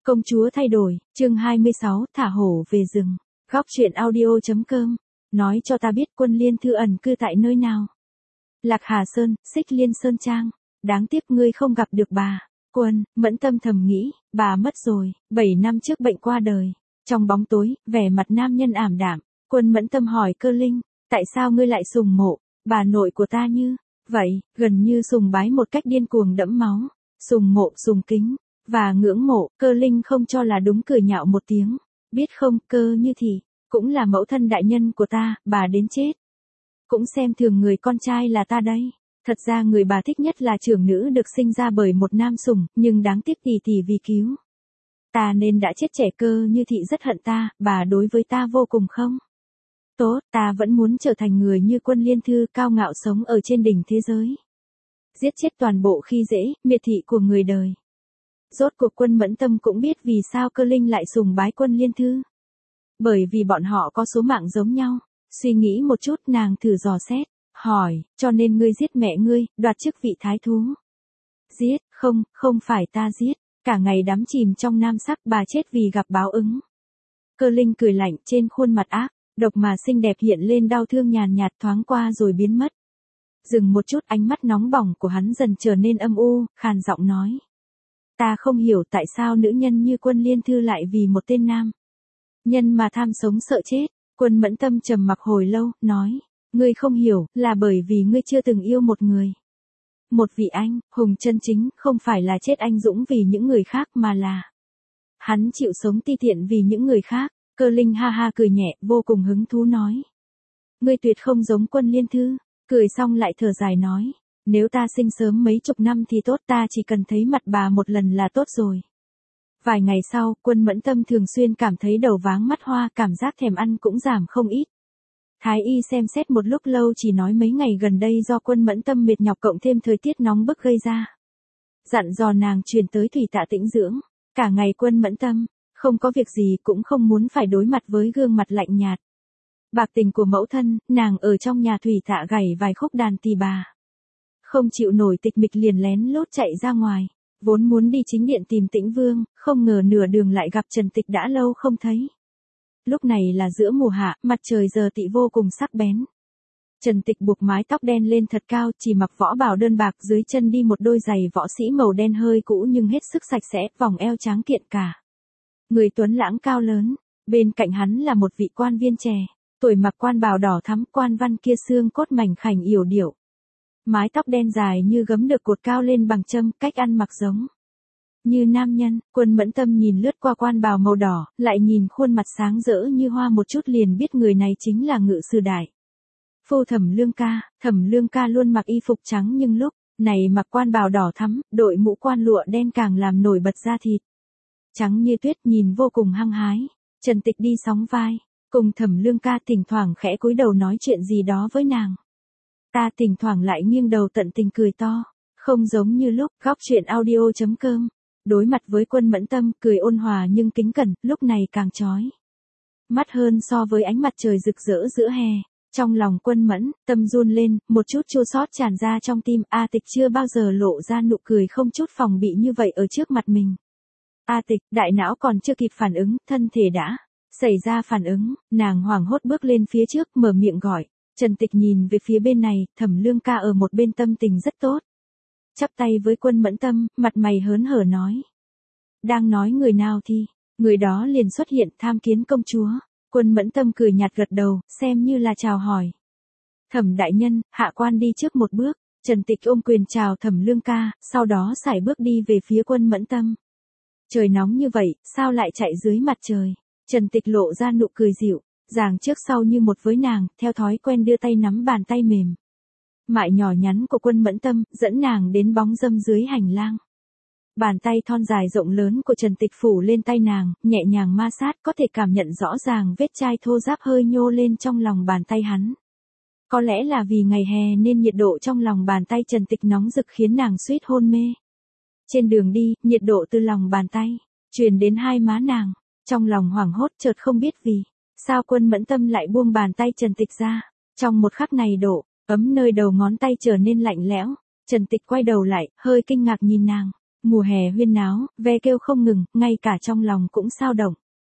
Công chúa thay đổi, chương 26, thả hổ về rừng. Góc truyện audio.com. Nói cho ta biết Quân Liên Thư ẩn cư tại nơi nào. Lạc Hà Sơn, Xích Liên Sơn Trang. Đáng tiếc ngươi không gặp được bà. Quân, Mẫn Tâm thầm nghĩ, bà mất rồi, 7 năm trước bệnh qua đời. Trong bóng tối, vẻ mặt nam nhân ảm đạm. Quân Mẫn Tâm hỏi Cơ Linh, tại sao ngươi lại sùng mộ, bà nội của ta như vậy, gần như sùng bái một cách điên cuồng đẫm máu. Sùng mộ, sùng kính và ngưỡng mộ. Cơ Linh không cho là đúng, cười nhạo một tiếng. Biết không, Cơ Như thì cũng là mẫu thân đại nhân của ta, bà đến chết cũng xem thường người con trai là ta đây. Thật ra người bà thích nhất là trưởng nữ được sinh ra bởi một nam sủng, nhưng đáng tiếc tỷ tỷ vì cứu ta nên đã chết trẻ. Cơ Như thị rất hận ta, bà đối với ta vô cùng không tốt, ta vẫn muốn trở thành người như Quân Liên Thư, cao ngạo sống ở trên đỉnh thế giới, giết chết toàn bộ khi dễ, miệt thị của người đời. Rốt cuộc Quân Mẫn Tâm cũng biết vì sao Cơ Linh lại sùng bái Quân Liên Thư. Bởi vì bọn họ có số mạng giống nhau. Suy nghĩ một chút, nàng thử dò xét, hỏi, cho nên ngươi giết mẹ ngươi, đoạt chức vị thái thú. Giết, không phải ta giết, cả ngày đắm chìm trong nam sắc, bà chết vì gặp báo ứng. Cơ Linh cười lạnh, trên khuôn mặt ác độc mà xinh đẹp hiện lên đau thương nhàn nhạt, thoáng qua rồi biến mất. Dừng một chút, ánh mắt nóng bỏng của hắn dần trở nên âm u, khàn giọng nói. Ta không hiểu tại sao nữ nhân như Quân Liên Thư lại vì một tên nam nhân mà tham sống sợ chết. Quân Mẫn Tâm trầm mặc hồi lâu, nói, ngươi không hiểu, là bởi vì ngươi chưa từng yêu một người. Một vị anh hùng chân chính, không phải là chết anh dũng vì những người khác mà là hắn chịu sống ti tiện vì những người khác. Cơ Linh ha ha cười nhẹ, vô cùng hứng thú nói. Ngươi tuyệt không giống Quân Liên Thư. Cười xong lại thở dài nói. Nếu ta sinh sớm mấy chục năm thì tốt, ta chỉ cần thấy mặt bà một lần là tốt rồi. Vài ngày sau, Quân Mẫn Tâm thường xuyên cảm thấy đầu váng mắt hoa, cảm giác thèm ăn cũng giảm không ít. Thái y xem xét một lúc lâu chỉ nói mấy ngày gần đây do Quân Mẫn Tâm mệt nhọc cộng thêm thời tiết nóng bức gây ra. Dặn dò nàng truyền tới Thủy Tạ tĩnh dưỡng. Cả ngày Quân Mẫn Tâm không có việc gì, cũng không muốn phải đối mặt với gương mặt lạnh nhạt bạc tình của mẫu thân. Nàng ở trong nhà Thủy Tạ gảy vài khúc đàn tỳ bà. Không chịu nổi tịch mịch liền lén lút chạy ra ngoài. Vốn muốn đi chính điện tìm Tĩnh Vương, không ngờ nửa đường lại gặp Trần Tịch đã lâu không thấy. Lúc này là giữa mùa hạ, mặt trời giờ tị vô cùng sắc bén. Trần Tịch buộc mái tóc đen lên thật cao, chỉ mặc võ bào đơn bạc, dưới chân đi một đôi giày võ sĩ màu đen hơi cũ nhưng hết sức sạch sẽ, vòng eo tráng kiện cả. Người tuấn lãng cao lớn, bên cạnh hắn là một vị quan viên trẻ, tuổi mặc quan bào đỏ thắm, quan văn kia xương cốt mảnh khảnh yểu điệu. Mái tóc đen dài như gấm được cột cao lên bằng châm, cách ăn mặc giống như nam nhân. Quân Mẫn Tâm nhìn lướt qua quan bào màu đỏ, lại nhìn khuôn mặt sáng rỡ như hoa một chút liền biết người này chính là ngự sử đại phu Thẩm Lương Ca. Thẩm Lương Ca luôn mặc y phục trắng nhưng lúc này mặc quan bào đỏ thắm, đội mũ quan lụa đen càng làm nổi bật da thịt trắng như tuyết, nhìn vô cùng hăng hái. Trần Tịch đi sóng vai cùng Thẩm Lương Ca, thỉnh thoảng khẽ cúi đầu nói chuyện gì đó với nàng. Ta thỉnh thoảng lại nghiêng đầu tận tình cười to, không giống như lúc. Góc truyện audio.com. Đối mặt với Quân Mẫn Tâm, cười ôn hòa nhưng kính cẩn, lúc này càng chói mắt hơn so với ánh mặt trời rực rỡ giữa hè. Trong lòng Quân Mẫn Tâm run lên, một chút chua xót tràn ra trong tim. A Tịch chưa bao giờ lộ ra nụ cười không chút phòng bị như vậy ở trước mặt mình. A Tịch, đại não còn chưa kịp phản ứng, thân thể đã xảy ra phản ứng. Nàng hoảng hốt bước lên phía trước, mở miệng gọi. Trần Tịch nhìn về phía bên này, Thẩm Lương Ca ở một bên tâm tình rất tốt. Chắp tay với Quân Mẫn Tâm, mặt mày hớn hở nói. Đang nói người nào thì, người đó liền xuất hiện, tham kiến công chúa. Quân Mẫn Tâm cười nhạt gật đầu, xem như là chào hỏi. Thẩm đại nhân, hạ quan đi trước một bước. Trần Tịch ôm quyền chào Thẩm Lương Ca, sau đó sải bước đi về phía Quân Mẫn Tâm. Trời nóng như vậy, sao lại chạy dưới mặt trời? Trần Tịch lộ ra nụ cười dịu. Dàng trước sau như một với nàng, theo thói quen đưa tay nắm bàn tay mềm mại nhỏ nhắn của Quân Mẫn Tâm, dẫn nàng đến bóng râm dưới hành lang. Bàn tay thon dài rộng lớn của Trần Tịch phủ lên tay nàng, nhẹ nhàng ma sát, có thể cảm nhận rõ ràng vết chai thô ráp hơi nhô lên trong lòng bàn tay hắn. Có lẽ là vì ngày hè nên nhiệt độ trong lòng bàn tay Trần Tịch nóng rực khiến nàng suýt hôn mê. Trên đường đi, nhiệt độ từ lòng bàn tay truyền đến hai má nàng, trong lòng hoảng hốt chợt không biết vì sao Quân Mẫn Tâm lại buông bàn tay Trần Tịch ra. Trong một khắc này độ ấm nơi đầu ngón tay trở nên lạnh lẽo. Trần Tịch quay đầu lại, hơi kinh ngạc nhìn nàng. Mùa hè huyên náo, ve kêu không ngừng, ngay cả trong lòng cũng xao động.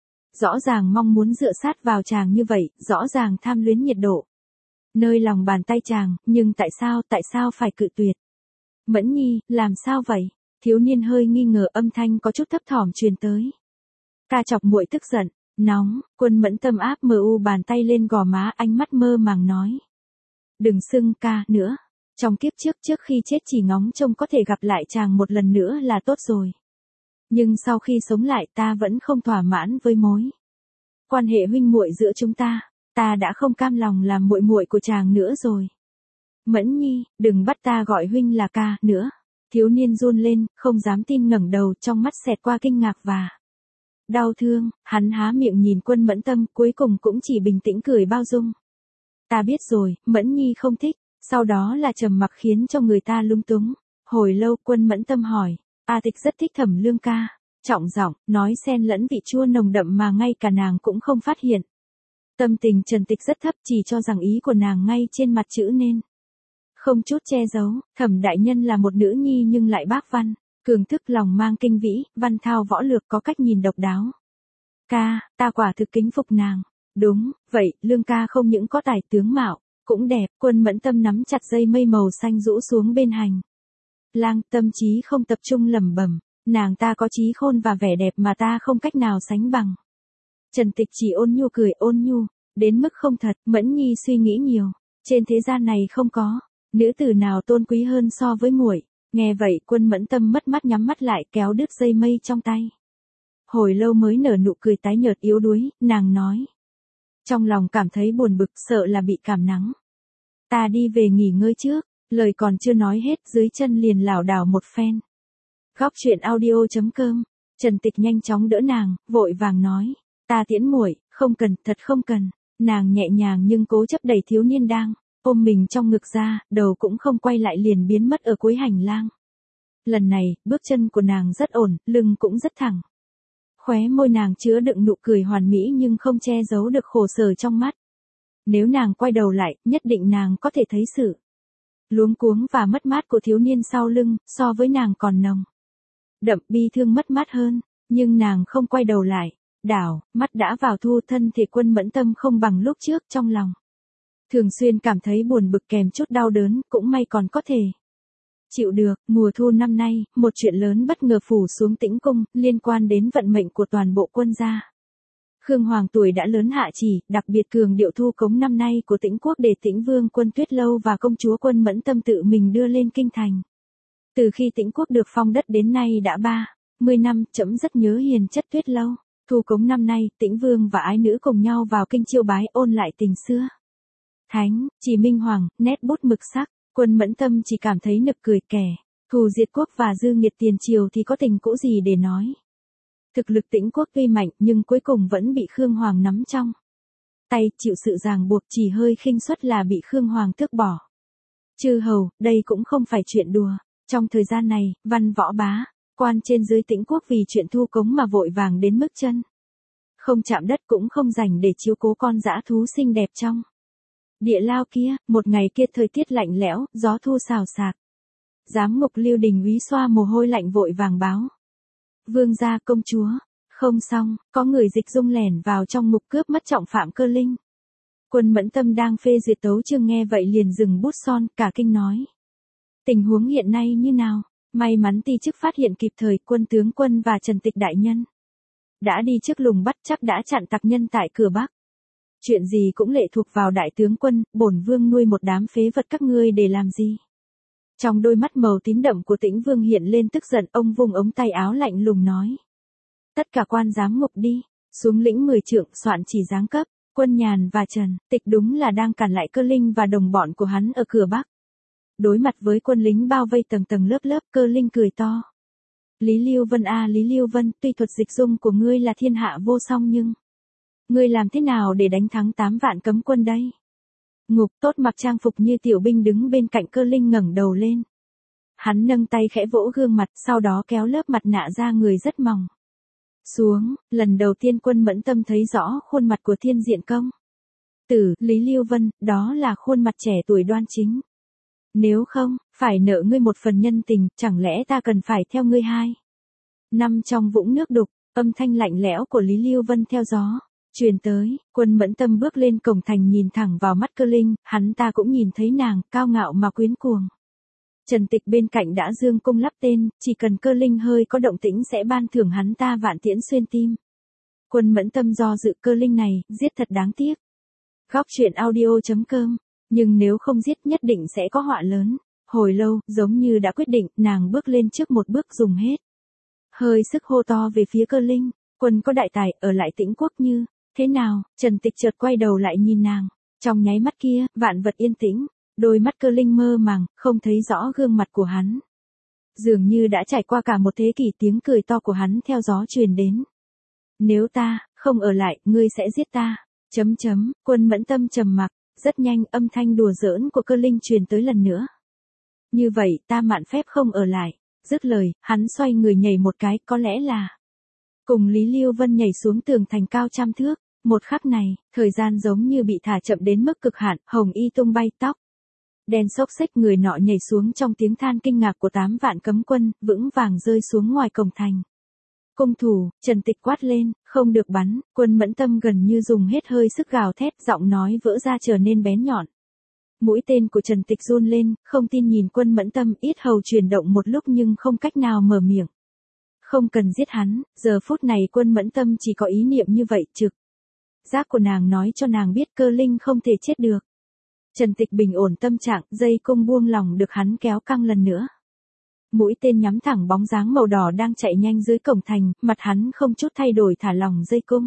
Rõ ràng mong muốn dựa sát vào chàng như vậy, rõ ràng tham luyến nhiệt độ. Nơi lòng bàn tay chàng, nhưng tại sao phải cự tuyệt? Mẫn Nhi, làm sao vậy? Thiếu niên hơi nghi ngờ, âm thanh có chút thấp thỏm truyền tới. Ca chọc muội tức giận, nóng, Quân Mẫn Tâm áp mờ u bàn tay lên gò má, ánh mắt mơ màng nói. Đừng xưng ca nữa. Trong kiếp trước khi chết chỉ ngóng trông có thể gặp lại chàng một lần nữa là tốt rồi. Nhưng sau khi sống lại ta vẫn không thỏa mãn với mối quan hệ huynh muội giữa chúng ta. Ta đã không cam lòng làm muội muội của chàng nữa rồi. Mẫn Nhi, đừng bắt ta gọi huynh là ca nữa. Thiếu niên run lên, không dám tin ngẩng đầu, trong mắt xẹt qua kinh ngạc và đau thương. Hắn há miệng nhìn Quân Mẫn Tâm, cuối cùng cũng chỉ bình tĩnh cười bao dung. Ta biết rồi, Mẫn Nhi không thích. Sau đó là trầm mặc khiến cho người ta lung túng. Hồi lâu Quân Mẫn Tâm hỏi, A Tịch rất thích Thẩm Lương ca. Trọng giọng, nói xen lẫn vị chua nồng đậm mà ngay cả nàng cũng không phát hiện. Tâm tình Trần Tịch rất thấp, chỉ cho rằng ý của nàng ngay trên mặt chữ nên không chút che giấu. Thẩm đại nhân là một nữ nhi nhưng lại bác văn, cường thức, lòng mang kinh vĩ, văn thao võ lược, có cách nhìn độc đáo. Ca, ta quả thực kính phục nàng. Đúng, vậy, Lương ca không những có tài tướng mạo, cũng đẹp. Quân Mẫn Tâm nắm chặt dây mây màu xanh rũ xuống bên hành lang, tâm trí không tập trung lẩm bẩm, nàng ta có trí khôn và vẻ đẹp mà ta không cách nào sánh bằng. Trần Tịch chỉ ôn nhu cười, ôn nhu đến mức không thật. Mẫn Nhi suy nghĩ nhiều, trên thế gian này không có nữ tử nào tôn quý hơn so với muội. Nghe vậy Quân Mẫn Tâm mất mắt nhắm mắt lại, kéo đứt dây mây trong tay. Hồi lâu mới nở nụ cười tái nhợt yếu đuối, nàng nói. Trong lòng cảm thấy buồn bực, sợ là bị cảm nắng. Ta đi về nghỉ ngơi trước. Lời còn chưa nói hết, dưới chân liền lảo đảo một phen. Góc truyện audio.com. Trần Tịch nhanh chóng đỡ nàng, vội vàng nói. Ta tiễn muội, không cần, thật không cần. Nàng nhẹ nhàng nhưng cố chấp đẩy thiếu niên đang ôm mình trong ngực ra, đầu cũng không quay lại liền biến mất ở cuối hành lang. Lần này, bước chân của nàng rất ổn, lưng cũng rất thẳng. Khóe môi nàng chứa đựng nụ cười hoàn mỹ nhưng không che giấu được khổ sở trong mắt. Nếu nàng quay đầu lại, nhất định nàng có thể thấy sự luống cuống và mất mát của thiếu niên sau lưng, so với nàng còn nồng đậm, bi thương mất mát hơn. Nhưng nàng không quay đầu lại. Đảo, mắt đã vào thu, thân thể Quân Mẫn Tâm không bằng lúc trước, trong lòng thường xuyên cảm thấy buồn bực kèm chút đau đớn, cũng may còn có thể chịu được. Mùa thu năm nay, một chuyện lớn bất ngờ phủ xuống Tĩnh Cung, liên quan đến vận mệnh của toàn bộ quân gia. Khương Hoàng tuổi đã lớn hạ chỉ, đặc biệt cường điệu thu cống năm nay của Tĩnh Quốc để Tĩnh Vương Quân Tuyết Lâu và công chúa Quân Mẫn Tâm tự mình đưa lên kinh thành. Từ khi Tĩnh Quốc được phong đất đến nay đã 30 năm, trẫm rất nhớ hiền chất Tuyết Lâu. Thu cống năm nay, Tĩnh Vương và ái nữ cùng nhau vào kinh chiêu bái, ôn lại tình xưa. Thánh, chỉ minh hoàng, nét bút mực sắc. Quân Mẫn Tâm chỉ cảm thấy nực cười, kẻ thù diệt quốc và dư nghiệt tiền triều thì có tình cũ gì để nói. Thực lực Tĩnh Quốc tuy mạnh nhưng cuối cùng vẫn bị Khương Hoàng nắm trong tay, chịu sự ràng buộc, chỉ hơi khinh suất là bị Khương Hoàng tước bỏ. Chư hầu, đây cũng không phải chuyện đùa. Trong thời gian này, văn võ bá quan trên dưới Tĩnh Quốc vì chuyện thu cống mà vội vàng đến mức chân không chạm đất, cũng không dành để chiếu cố con dã thú xinh đẹp trong địa lao kia. Một ngày kia thời tiết lạnh lẽo, gió thu xào xạc. Giám ngục Lưu Đình Úy xoa mồ hôi lạnh vội vàng báo. Vương gia, công chúa. Không xong, có người dịch dung lẻn vào trong ngục cướp mất trọng phạm Cơ Linh. Quân Mẫn Tâm đang phê duyệt tấu chương nghe vậy liền dừng bút son, cả kinh nói. Tình huống hiện nay như nào? May mắn ti chức phát hiện kịp thời, Quân tướng quân và Trần Tịch đại nhân đã đi trước lùng bắt, chắc đã chặn tặc nhân tại cửa Bắc. Chuyện gì cũng lệ thuộc vào đại tướng quân, bổn vương nuôi một đám phế vật các ngươi để làm gì? Trong đôi mắt màu tím đậm của Tĩnh Vương hiện lên tức giận, ông vung ống tay áo lạnh lùng nói. Tất cả quan giám ngục đi, xuống lĩnh 10 trượng, soạn chỉ giáng cấp. Quân Nhàn và Trần Tịch đúng là đang cản lại Cơ Linh và đồng bọn của hắn ở cửa Bắc. Đối mặt với quân lính bao vây tầng tầng lớp lớp, Cơ Linh cười to. Lý Lưu Vân a, Lý Lưu Vân, tuy thuật dịch dung của ngươi là thiên hạ vô song nhưng ngươi làm thế nào để đánh thắng 8 vạn cấm quân đây? Ngục Tốt mặc trang phục như tiểu binh đứng bên cạnh Cơ Linh ngẩng đầu lên. Hắn nâng tay khẽ vỗ gương mặt, sau đó kéo lớp mặt nạ ra người rất mỏng xuống. Lần đầu tiên Quân Mẫn Tâm thấy rõ khuôn mặt của Thiên Diện Công tử Lý Lưu Vân, đó là khuôn mặt trẻ tuổi đoan chính. Nếu không Phải nợ ngươi một phần nhân tình, chẳng lẽ ta cần phải theo ngươi 2 năm trong vũng nước đục, âm thanh lạnh lẽo của Lý Lưu Vân theo gió truyền tới, Quân Mẫn Tâm bước lên cổng thành nhìn thẳng vào mắt Cơ Linh, hắn ta cũng nhìn thấy nàng, cao ngạo mà quyến cuồng. Trần Tịch bên cạnh đã dương cung lắp tên, chỉ cần Cơ Linh hơi có động tĩnh sẽ ban thưởng hắn ta vạn tiễn xuyên tim. Quân Mẫn Tâm do dự, Cơ Linh này, giết thật đáng tiếc. Góc truyện audio.com, nhưng nếu không giết nhất định sẽ có họa lớn. Hồi lâu, giống như đã quyết định, nàng bước lên trước một bước dùng hết hơi sức hô to về phía Cơ Linh, Quân có đại tài, ở lại Tĩnh Quốc như thế nào? Trần Tịch chợt quay đầu lại nhìn nàng, trong nháy mắt kia, vạn vật yên tĩnh, đôi mắt Cơ Linh mơ màng, không thấy rõ gương mặt của hắn. Dường như đã trải qua cả một thế kỷ, tiếng cười to của hắn theo gió truyền đến. Nếu ta không ở lại, ngươi sẽ giết ta. Quân Mẫn Tâm trầm mặc, rất nhanh âm thanh đùa giỡn của Cơ Linh truyền tới lần nữa. Như vậy, ta mạn phép không ở lại. Dứt lời, hắn xoay người nhảy một cái, có lẽ là cùng Lý Lưu Vân nhảy xuống tường thành cao trăm thước. Một khắc này, thời gian giống như bị thả chậm đến mức cực hạn, hồng y tung bay, tóc đen xốc xếch, người nọ nhảy xuống trong tiếng than kinh ngạc của 8 vạn cấm quân, vững vàng rơi xuống ngoài cổng thành. Cung thủ, Trần Tịch quát lên, không được bắn. Quân Mẫn Tâm gần như dùng hết hơi sức gào thét, giọng nói vỡ ra trở nên bén nhọn. Mũi tên của Trần Tịch run lên, không tin nhìn Quân Mẫn Tâm, yết hầu chuyển động một lúc nhưng không cách nào mở miệng. Không cần giết hắn, giờ phút này Quân Mẫn Tâm chỉ có ý niệm như vậy, trực giác của nàng nói cho nàng biết Cơ Linh không thể chết được. Trần Tịch bình ổn tâm trạng, dây cung buông lỏng được hắn kéo căng lần nữa. Mũi tên nhắm thẳng bóng dáng màu đỏ đang chạy nhanh dưới cổng thành, mặt hắn không chút thay đổi thả lỏng dây cung.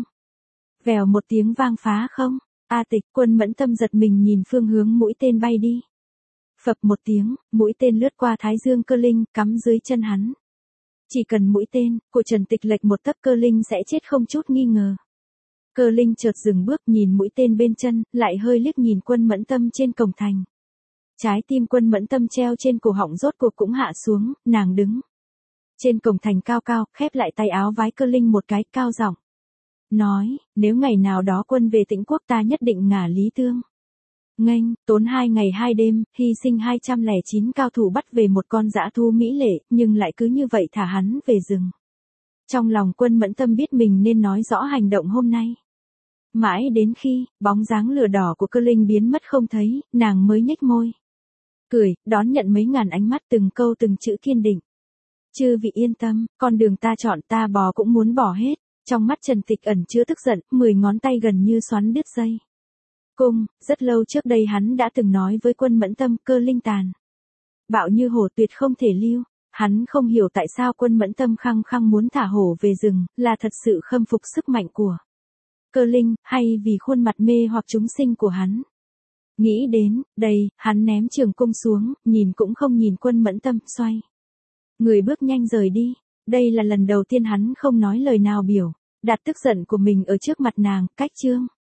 Vèo một tiếng vang phá không. A Tịch, Quân Mẫn Tâm giật mình nhìn phương hướng mũi tên bay đi. Phập một tiếng, mũi tên lướt qua thái dương Cơ Linh, cắm dưới chân hắn. Chỉ cần mũi tên của Trần Tịch lệch một tấc, Cơ Linh sẽ chết không chút nghi ngờ. Cơ Linh chợt dừng bước nhìn mũi tên bên chân, lại hơi liếc nhìn Quân Mẫn Tâm trên cổng thành. Trái tim Quân Mẫn Tâm treo trên cổ họng rốt cuộc cũng hạ xuống, nàng đứng trên cổng thành cao cao, khép lại tay áo vái Cơ Linh một cái, cao giọng nói, nếu ngày nào đó quân về Tĩnh Quốc ta nhất định ngả Lý Tương. Nghênh, tốn 2 ngày 2 đêm, hy sinh 209 cao thủ bắt về một con dã thú mỹ lệ, nhưng lại cứ như vậy thả hắn về rừng. Trong lòng Quân Mẫn Tâm biết mình nên nói rõ hành động hôm nay. Mãi đến khi, bóng dáng lửa đỏ của Cơ Linh biến mất không thấy, nàng mới nhếch môi. Cười, đón nhận mấy ngàn ánh mắt, từng câu từng chữ kiên định. Chư vị yên tâm, con đường ta chọn ta bò cũng muốn bỏ hết. Trong mắt Trần Tịch ẩn chứa tức giận, 10 ngón tay gần như xoắn đứt dây cung. Rất lâu trước đây hắn đã từng nói với Quân Mẫn Tâm, Cơ Linh tàn bạo như hổ, tuyệt không thể lưu. Hắn không hiểu tại sao Quân Mẫn Tâm khăng khăng muốn thả hổ về rừng, là thật sự khâm phục sức mạnh của Cơ Linh, hay vì khuôn mặt mê hoặc chúng sinh của hắn. Nghĩ đến đây, hắn ném trường cung xuống, nhìn cũng không nhìn Quân Mẫn Tâm, xoay người bước nhanh rời đi. Đây là lần đầu tiên hắn không nói lời nào biểu đạt tức giận của mình ở trước mặt nàng. Cách chương